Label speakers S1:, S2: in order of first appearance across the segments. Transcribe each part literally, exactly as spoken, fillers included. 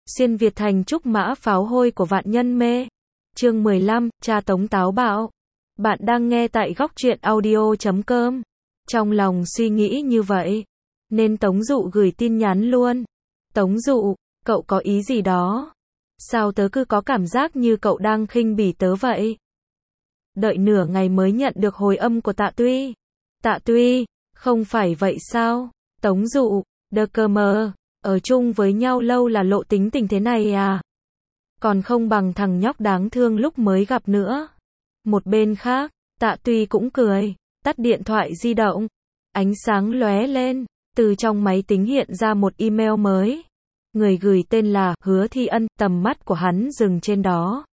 S1: Xuyên Việt thành trúc mã pháo hôi của vạn nhân mê. Chương mười lăm, cha Tống táo bạo. Bạn đang nghe tại góc truyện audio chấm com. Trong lòng suy nghĩ như vậy, nên Tống Dụ gửi tin nhắn luôn. Tống Dụ, cậu có ý gì đó? Sao tớ cứ có cảm giác như cậu đang khinh bỉ tớ vậy? Đợi nửa ngày mới nhận được hồi âm của Tạ Tuy. Tạ Tuy, không phải vậy sao? Tống Dụ, đờ cờ mờ, ở chung với nhau lâu là lộ tính tình thế này à? Còn không bằng thằng nhóc đáng thương lúc mới gặp nữa. Một bên khác, Tạ Tuy cũng cười, tắt điện thoại di động. Ánh sáng lóe lên, từ trong máy tính hiện ra một email mới. Người gửi tên là Hứa Thi Ân, tầm mắt của hắn dừng trên đó.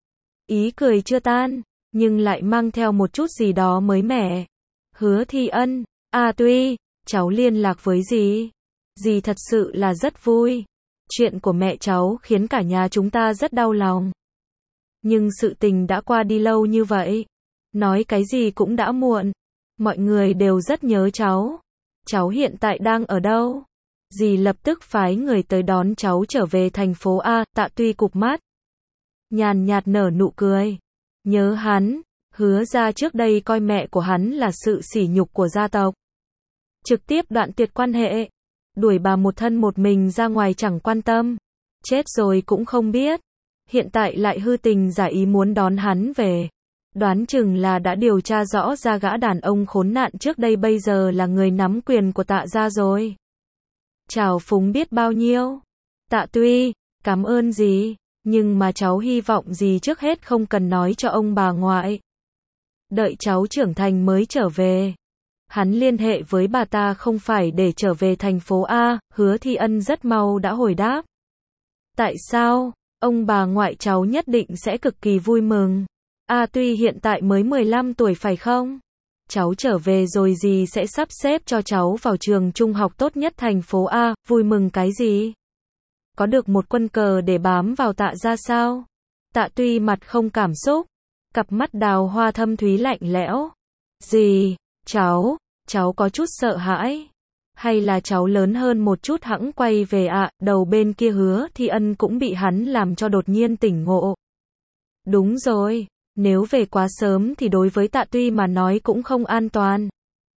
S1: Ý cười chưa tan, nhưng lại mang theo một chút gì đó mới mẻ. Hứa Thi Ân, à Tuy, cháu liên lạc với dì. Dì thật sự là rất vui. Chuyện của mẹ cháu khiến cả nhà chúng ta rất đau lòng. Nhưng sự tình đã qua đi lâu như vậy. Nói cái gì cũng đã muộn. Mọi người đều rất nhớ cháu. Cháu hiện tại đang ở đâu? Dì lập tức phái người tới đón cháu trở về thành phố A. Tạ Tuy cụp mắt, nhàn nhạt nở nụ cười. Nhớ hắn, Hứa ra trước đây coi mẹ của hắn là sự sỉ nhục của gia tộc. Trực tiếp đoạn tuyệt quan hệ. Đuổi bà một thân một mình ra ngoài chẳng quan tâm. Chết rồi cũng không biết. Hiện tại lại hư tình giả ý muốn đón hắn về. Đoán chừng là đã điều tra rõ ra gã đàn ông khốn nạn trước đây bây giờ là người nắm quyền của Tạ gia rồi. Chào phúng biết bao nhiêu. Tạ Tuy, cảm ơn dì. Nhưng mà cháu hy vọng dì trước hết không cần nói cho ông bà ngoại. Đợi cháu trưởng thành mới trở về. Hắn liên hệ với bà ta không phải để trở về thành phố A. Hứa Thi Ân rất mau đã hồi đáp. Tại sao? Ông bà ngoại cháu nhất định sẽ cực kỳ vui mừng. A Tuy hiện tại mới mười lăm tuổi phải không? Cháu trở về rồi dì sẽ sắp xếp cho cháu vào trường trung học tốt nhất thành phố A. Vui mừng cái gì? Có được một quân cờ để bám vào Tạ gia sao? Tạ Tuy mặt không cảm xúc, cặp mắt đào hoa thâm thúy lạnh lẽo. Dì, cháu, cháu có chút sợ hãi. Hay là cháu lớn hơn một chút hẵng quay về ạ? À? Đầu bên kia Hứa Thi Ân cũng bị hắn làm cho đột nhiên tỉnh ngộ. Đúng rồi, nếu về quá sớm thì đối với Tạ Tuy mà nói cũng không an toàn.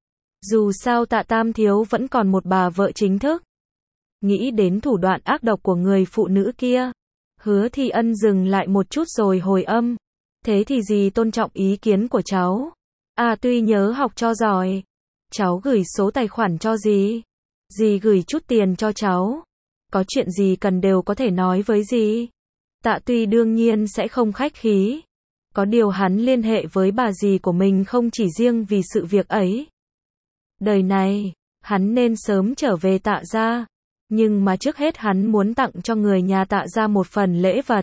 S1: Dù sao Tạ Tam Thiếu vẫn còn một bà vợ chính thức. Nghĩ đến thủ đoạn ác độc của người phụ nữ kia, Hứa Thi Ân dừng lại một chút rồi hồi âm. Thế thì dì tôn trọng ý kiến của cháu. À Tuy nhớ học cho giỏi. Cháu gửi số tài khoản cho dì. Dì gửi chút tiền cho cháu. Có chuyện gì cần đều có thể nói với dì. Tạ Tuy đương nhiên sẽ không khách khí. Có điều hắn liên hệ với bà dì của mình không chỉ riêng vì sự việc ấy. Đời này, hắn nên sớm trở về Tạ gia. Nhưng mà trước hết hắn muốn tặng cho người nhà Tạ gia một phần lễ vật.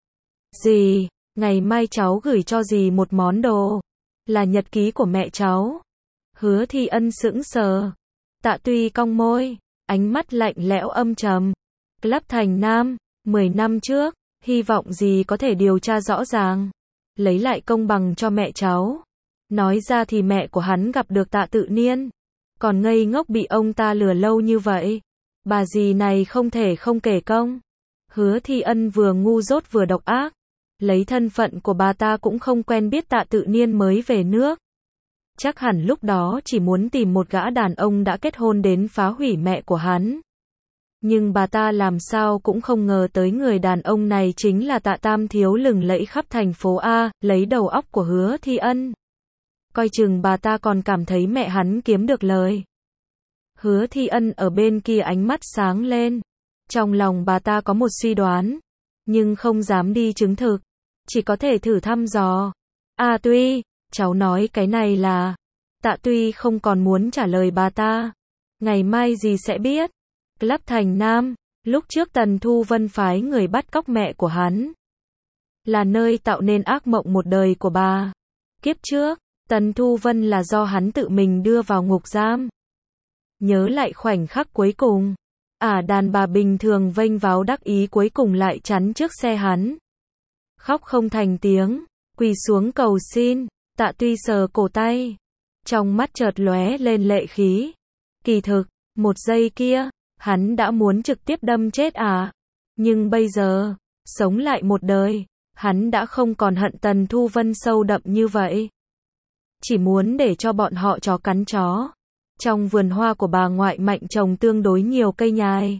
S1: Dì, ngày mai cháu gửi cho dì một món đồ. Là nhật ký của mẹ cháu. Hứa Thi Ân sững sờ. Tạ Tuy cong môi, ánh mắt lạnh lẽo âm trầm. Club Thành Nam, mười năm trước, hy vọng dì có thể điều tra rõ ràng. Lấy lại công bằng cho mẹ cháu. Nói ra thì mẹ của hắn gặp được Tạ Tự Niên. Còn ngây ngốc bị ông ta lừa lâu như vậy. Bà dì này không thể không kể công. Hứa Thi Ân vừa ngu dốt vừa độc ác. Lấy thân phận của bà ta cũng không quen biết Tạ Tự Niên mới về nước. Chắc hẳn lúc đó chỉ muốn tìm một gã đàn ông đã kết hôn đến phá hủy mẹ của hắn. Nhưng bà ta làm sao cũng không ngờ tới người đàn ông này chính là Tạ Tam Thiếu lừng lẫy khắp thành phố A, lấy đầu óc của Hứa Thi Ân. Coi chừng bà ta còn cảm thấy mẹ hắn kiếm được lời. Hứa Thi Ân ở bên kia ánh mắt sáng lên. Trong lòng bà ta có một suy đoán, nhưng không dám đi chứng thực. Chỉ có thể thử thăm dò. À Tuy, cháu nói cái này là... Tạ Tuy không còn muốn trả lời bà ta. Ngày mai dì sẽ biết. Club Thành Nam, lúc trước Tần Thu Vân phái người bắt cóc mẹ của hắn. Là nơi tạo nên ác mộng một đời của bà. Kiếp trước, Tần Thu Vân là do hắn tự mình đưa vào ngục giam. Nhớ lại khoảnh khắc cuối cùng. À đàn bà bình thường vênh váo đắc ý cuối cùng lại chắn trước xe hắn. Khóc không thành tiếng, quỳ xuống cầu xin. Tạ Tuy sờ cổ tay. Trong mắt chợt lóe lên lệ khí. Kỳ thực, một giây kia, hắn đã muốn trực tiếp đâm chết à. Nhưng bây giờ, sống lại một đời, hắn đã không còn hận Tần Thu Vân sâu đậm như vậy. Chỉ muốn để cho bọn họ chó cắn chó. Trong vườn hoa của bà ngoại Mạnh trồng tương đối nhiều cây nhài.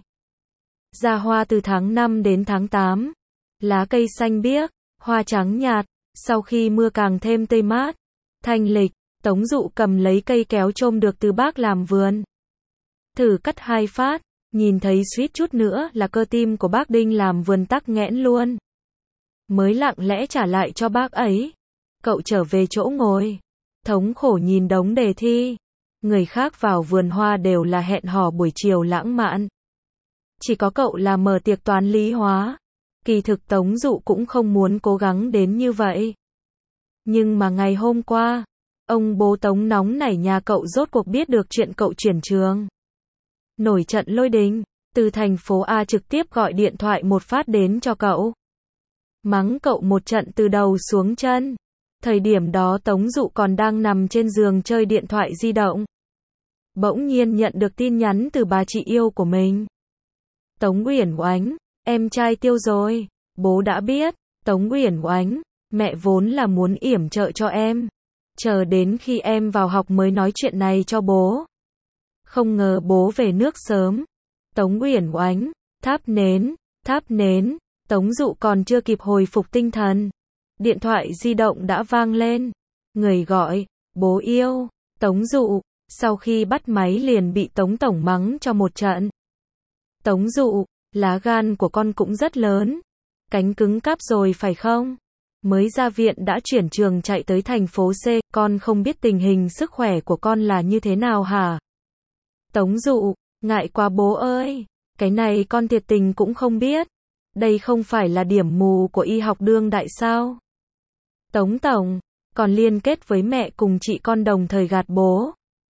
S1: Ra hoa từ tháng năm đến tháng tám. Lá cây xanh biếc, hoa trắng nhạt, sau khi mưa càng thêm tươi mát. Thanh lịch, Tống Dụ cầm lấy cây kéo chôm được từ bác làm vườn. Thử cắt hai phát, nhìn thấy suýt chút nữa là cơ tim của bác Đinh làm vườn tắc nghẽn luôn. Mới lặng lẽ trả lại cho bác ấy. Cậu trở về chỗ ngồi. Thống khổ nhìn đống đề thi. Người khác vào vườn hoa đều là hẹn hò buổi chiều lãng mạn. Chỉ có cậu là mở tiệc toán lý hóa. Kỳ thực Tống Dụ cũng không muốn cố gắng đến như vậy. Nhưng mà ngày hôm qua, ông bố Tống nóng nảy nhà cậu rốt cuộc biết được chuyện cậu chuyển trường. Nổi trận lôi đình, từ thành phố A trực tiếp gọi điện thoại một phát đến cho cậu. Mắng cậu một trận từ đầu xuống chân. Thời điểm đó Tống Dụ còn đang nằm trên giường chơi điện thoại di động. Bỗng nhiên nhận được tin nhắn từ bà chị yêu của mình. Tống Uyển Oánh, em trai Tiêu rồi. Bố đã biết. Tống Uyển Oánh, mẹ vốn là muốn yểm trợ cho em. Chờ đến khi em vào học mới nói chuyện này cho bố. Không ngờ bố về nước sớm. Tống Uyển Oánh, thắp nến, thắp nến. Tống Dụ còn chưa kịp hồi phục tinh thần. Điện thoại di động đã vang lên. Người gọi, bố yêu. Tống Dụ, sau khi bắt máy liền bị Tống Tổng mắng cho một trận. Tống Dụ, lá gan của con cũng rất lớn. Cánh cứng cáp rồi phải không? Mới ra viện đã chuyển trường chạy tới thành phố C, con không biết tình hình sức khỏe của con là như thế nào hả? Tống Dụ, ngại quá bố ơi. Cái này con thiệt tình cũng không biết. Đây không phải là điểm mù của y học đương đại sao? Tống Tổng, còn liên kết với mẹ cùng chị con đồng thời gạt bố.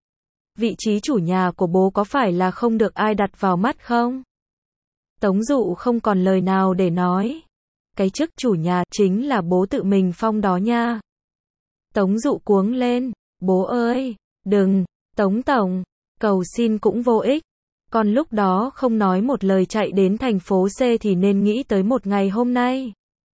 S1: Vị trí chủ nhà của bố có phải là không được ai đặt vào mắt không? Tống Dụ không còn lời nào để nói. Cái chức chủ nhà chính là bố tự mình phong đó nha. Tống Dụ cuống lên. Bố ơi, đừng, Tống Tổng, cầu xin cũng vô ích. Con lúc đó không nói một lời chạy đến thành phố C thì nên nghĩ tới một ngày hôm nay.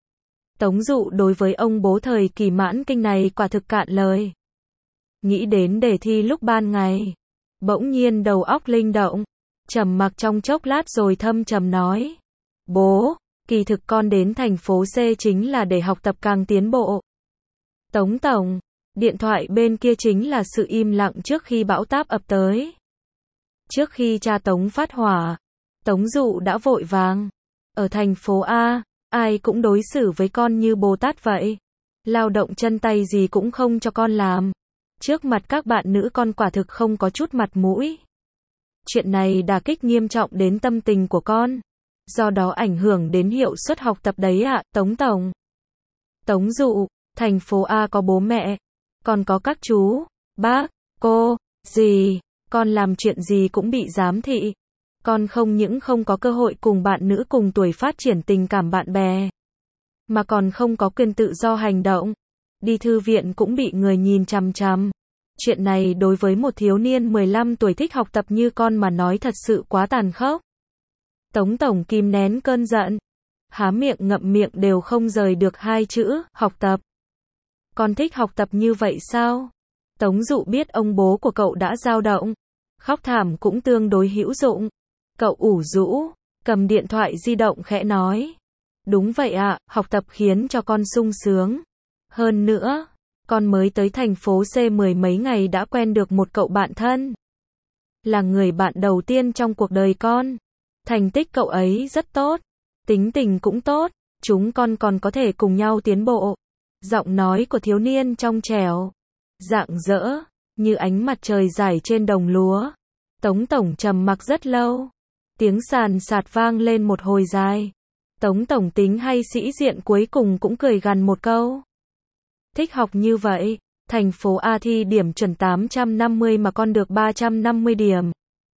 S1: Tống Dụ đối với ông bố thời kỳ mãn kinh này quả thực cạn lời. Nghĩ đến đề thi lúc ban ngày. Bỗng nhiên đầu óc linh động. Trầm mặc trong chốc lát rồi thâm trầm nói. Bố, kỳ thực con đến thành phố C chính là để học tập càng tiến bộ. Tống Tổng, điện thoại bên kia chính là sự im lặng trước khi bão táp ập tới. Trước khi cha Tống phát hỏa, Tống Dụ đã vội vàng. Ở thành phố A, ai cũng đối xử với con như Bồ Tát vậy. Lao động chân tay gì cũng không cho con làm. Trước mặt các bạn nữ con quả thực không có chút mặt mũi. Chuyện này đả kích nghiêm trọng đến tâm tình của con. Do đó ảnh hưởng đến hiệu suất học tập đấy ạ, Tống Tổng. Tống Dụ, thành phố A có bố mẹ, còn có các chú, bác, cô, dì, con làm chuyện gì cũng bị giám thị. Con không những không có cơ hội cùng bạn nữ cùng tuổi phát triển tình cảm bạn bè, mà còn không có quyền tự do hành động. Đi thư viện cũng bị người nhìn chằm chằm. Chuyện này đối với một thiếu niên mười lăm tuổi thích học tập như con mà nói thật sự quá tàn khốc. Tống Tổng kìm nén cơn giận. Há miệng ngậm miệng đều không rời được hai chữ, học tập. Con thích học tập như vậy sao? Tống Dụ biết ông bố của cậu đã dao động. Khóc thảm cũng tương đối hữu dụng. Cậu ủ rũ, cầm điện thoại di động khẽ nói. Đúng vậy ạ, học tập khiến cho con sung sướng. Hơn nữa, con mới tới thành phố C mười mấy ngày đã quen được một cậu bạn thân. Là người bạn đầu tiên trong cuộc đời con. Thành tích cậu ấy rất tốt. Tính tình cũng tốt. Chúng con còn có thể cùng nhau tiến bộ. Giọng nói của thiếu niên trong trẻo, rạng rỡ, như ánh mặt trời rải trên đồng lúa. Tống Tổng trầm mặc rất lâu. Tiếng sàn sạt vang lên một hồi dài. Tống Tổng tính hay sĩ diện cuối cùng cũng cười gằn một câu. Thích học như vậy, thành phố A thi điểm chuẩn tám trăm năm mươi mà con được ba trăm năm mươi điểm.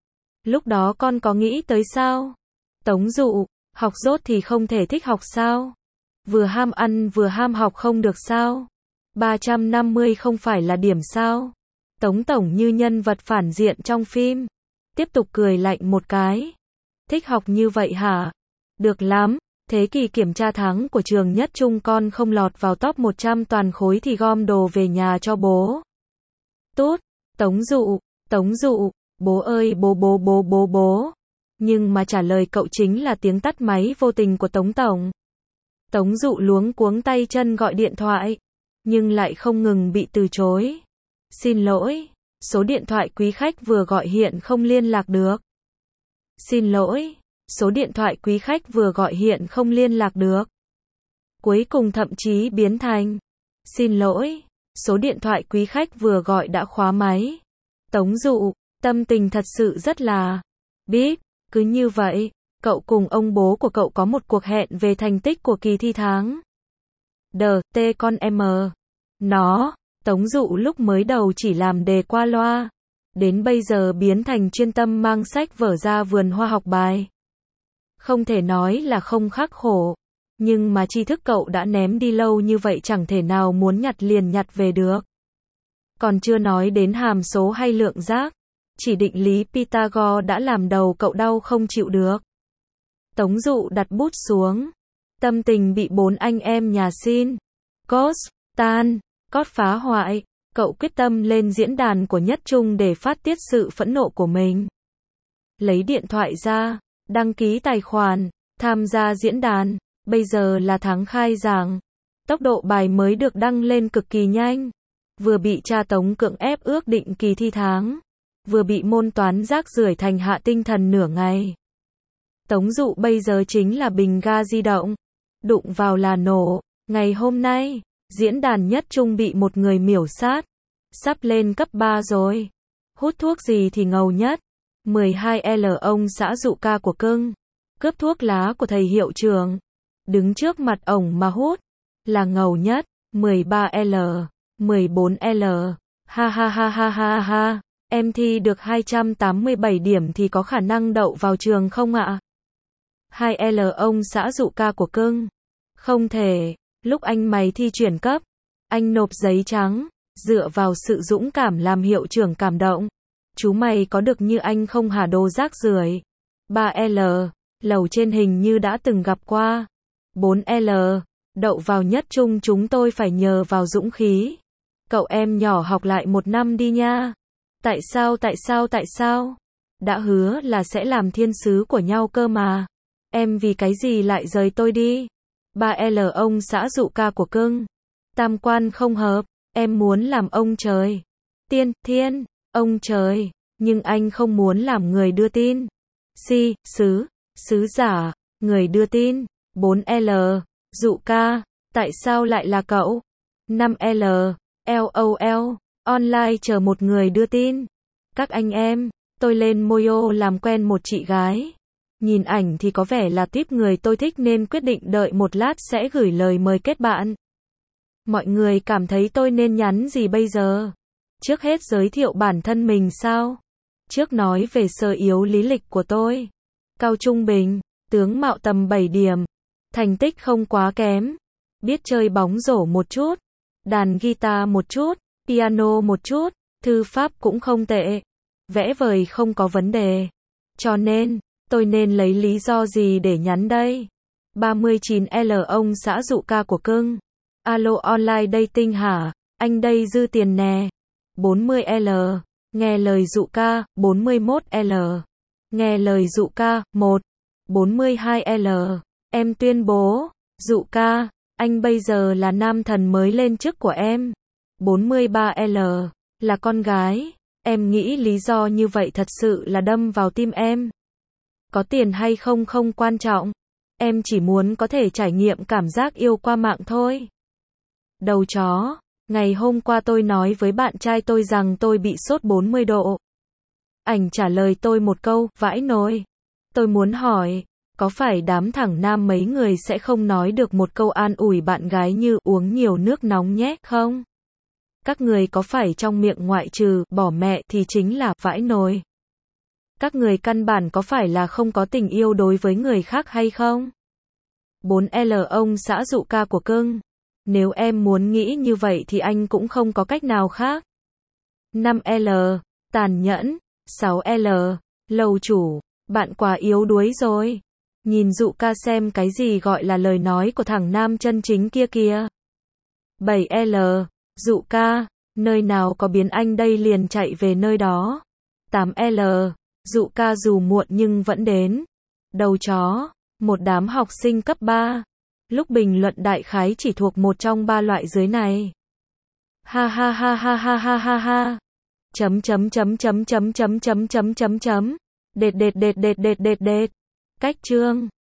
S1: Lúc đó con có nghĩ tới sao? Tống Dụ, học dốt thì không thể thích học sao? Vừa ham ăn vừa ham học không được sao? ba trăm năm mươi không phải là điểm sao? Tống Tổng như nhân vật phản diện trong phim. Tiếp tục cười lạnh một cái. Thích học như vậy hả? Được lắm, thế kỳ kiểm tra tháng của trường nhất trung con không lọt vào top một trăm toàn khối thì gom đồ về nhà cho bố. Tút, Tống Dụ, Tống Dụ, bố ơi bố bố bố bố bố. Nhưng mà trả lời cậu chính là tiếng tắt máy vô tình của Tống Tổng. Tống Dụ luống cuống tay chân gọi điện thoại, nhưng lại không ngừng bị từ chối. Xin lỗi, số điện thoại quý khách vừa gọi hiện không liên lạc được. Xin lỗi, số điện thoại quý khách vừa gọi hiện không liên lạc được. Cuối cùng thậm chí biến thành, xin lỗi, số điện thoại quý khách vừa gọi đã khóa máy. Tống Dụ, tâm tình thật sự rất là bíp. Cứ như vậy, cậu cùng ông bố của cậu có một cuộc hẹn về thành tích của kỳ thi tháng. Đờ, tê con em. Nó, Tống Dụ lúc mới đầu chỉ làm đề qua loa, đến bây giờ biến thành chuyên tâm mang sách vở ra vườn hoa học bài. Không thể nói là không khắc khổ, nhưng mà tri thức cậu đã ném đi lâu như vậy chẳng thể nào muốn nhặt liền nhặt về được. Còn chưa nói đến hàm số hay lượng giác, chỉ định lý Pythagore đã làm đầu cậu đau không chịu được. Tống Dụ đặt bút xuống, tâm tình bị bốn anh em nhà xin, cos, tan, cót phá hoại, cậu quyết tâm lên diễn đàn của nhất trung để phát tiết sự phẫn nộ của mình. Lấy điện thoại ra, đăng ký tài khoản, tham gia diễn đàn, bây giờ là tháng khai giảng. Tốc độ bài mới được đăng lên cực kỳ nhanh, vừa bị cha Tống cưỡng ép ước định kỳ thi tháng, vừa bị môn toán rác rưởi thành hạ tinh thần nửa ngày. Tống Dụ bây giờ chính là bình ga di động, đụng vào là nổ. Ngày hôm nay, diễn đàn nhất trung bị một người miểu sát, sắp lên cấp ba rồi. Hút thuốc gì thì ngầu nhất. mười hai L ông xã Dụ ca của cưng, cướp thuốc lá của thầy hiệu trưởng, đứng trước mặt ổng mà hút, là ngầu nhất. mười ba L, mười bốn L, ha ha ha ha ha ha. Em thi được hai trăm tám mươi bảy điểm thì có khả năng đậu vào trường không ạ? hai L ông xã Dụ ca của cưng. Không thể, lúc anh mày thi chuyển cấp, anh nộp giấy trắng, dựa vào sự dũng cảm làm hiệu trưởng cảm động. Chú mày có được như anh không hả đồ rác rưởi. ba L, lầu trên hình như đã từng gặp qua. bốn L, đậu vào nhất trung chúng tôi phải nhờ vào dũng khí. Cậu em nhỏ học lại một năm đi nha. Tại sao tại sao tại sao? Đã hứa là sẽ làm thiên sứ của nhau cơ mà. Em vì cái gì lại rời tôi đi? ba L ông xã Dụ ca của cưng. Tam quan không hợp, em muốn làm ông trời. Tiên, thiên, ông trời, nhưng anh không muốn làm người đưa tin. Si, sứ, sứ giả, người đưa tin. bốn L, Dụ ca, tại sao lại là cậu? năm L, LOL, online chờ một người đưa tin. Các anh em, tôi lên Moyo làm quen một chị gái. Nhìn ảnh thì có vẻ là típ người tôi thích nên quyết định đợi một lát sẽ gửi lời mời kết bạn. Mọi người cảm thấy tôi nên nhắn gì bây giờ? Trước hết giới thiệu bản thân mình sao? Trước nói về sơ yếu lý lịch của tôi. Cao trung bình, tướng mạo tầm bảy điểm. Thành tích không quá kém. Biết chơi bóng rổ một chút. Đàn guitar một chút. Piano một chút. Thư pháp cũng không tệ. Vẽ vời không có vấn đề. Cho nên, tôi nên lấy lý do gì để nhắn đây? ba mươi chín L ông xã Dụ ca của cưng. Alo online dating hả? Anh đây dư tiền nè. bốn mươi L. Nghe lời Dụ ca. bốn mươi mốt L. Nghe lời Dụ ca. một. bốn mươi hai L. Em tuyên bố. Dụ ca, anh bây giờ là nam thần mới lên chức của em. bốn mươi ba L. Là con gái. Em nghĩ lý do như vậy thật sự là đâm vào tim em. Có tiền hay không không quan trọng. Em chỉ muốn có thể trải nghiệm cảm giác yêu qua mạng thôi. Đầu chó, ngày hôm qua tôi nói với bạn trai tôi rằng tôi bị sốt bốn mươi độ. Ảnh trả lời tôi một câu, vãi nồi. Tôi muốn hỏi, có phải đám thẳng nam mấy người sẽ không nói được một câu an ủi bạn gái như uống nhiều nước nóng nhé không? Các người có phải trong miệng ngoại trừ bỏ mẹ thì chính là vãi nồi? Các người căn bản có phải là không có tình yêu đối với người khác hay không? bốn L ông xã Dụ ca của cưng. Nếu em muốn nghĩ như vậy thì anh cũng không có cách nào khác. năm L. Tàn nhẫn. sáu L. Lầu chủ. Bạn quá yếu đuối rồi. Nhìn dụ ca xem cái gì gọi là lời nói của thằng nam chân chính kia kìa. bảy L. Dụ ca, nơi nào có biến anh đây liền chạy về nơi đó. tám L. Dụ ca dù muộn nhưng vẫn đến. Đầu chó, một đám học sinh cấp ba. Lúc bình luận đại khái chỉ thuộc một trong ba loại dưới này. Ha ha ha ha ha ha ha ha. Chấm chấm chấm chấm chấm chấm chấm chấm chấm chấm. Đệt đệt đệt đệt đệt đệt đệt. Cách chương